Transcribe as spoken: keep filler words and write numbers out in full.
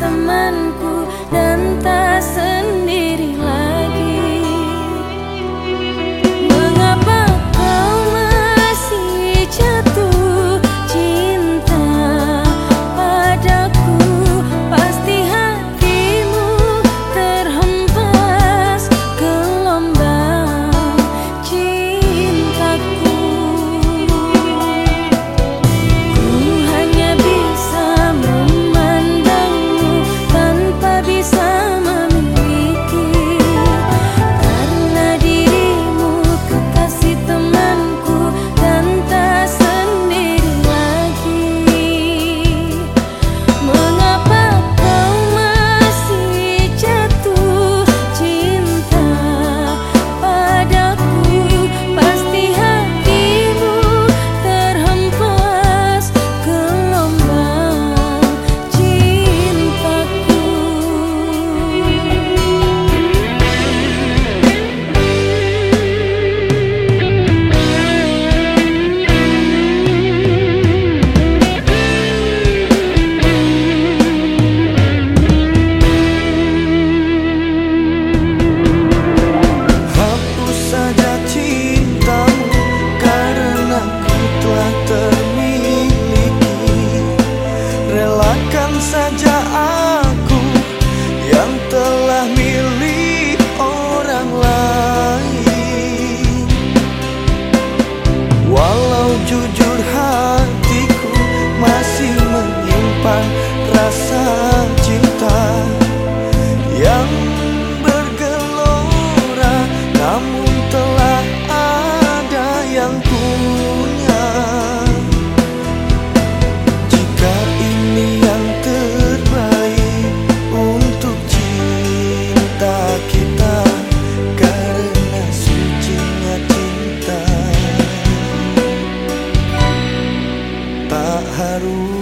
temanku dan tak sendiri lagi. Mengapa kau masih jatuh cinta padaku? Pasti hatimu terhempas gelombang cintaku. Ku hanya bisa memandangmu tanpa bisa memiliki, karena dirimu kekasih temanku dan tak sendiri lagi. Mengapa kau masih jatuh cinta padaku? Pasti hatimu terhempas gelombang cintaku. Hapus saja cintamu, karena ku telah termiliki. Relakan saja aku yang telah milik orang lain. Walau jujur hatiku masih menyimpan rasa cinta yang bergelora, namun telah ada yang punya. Jika ini yang terbaik untuk cinta kita, karena sucinya cinta tak harus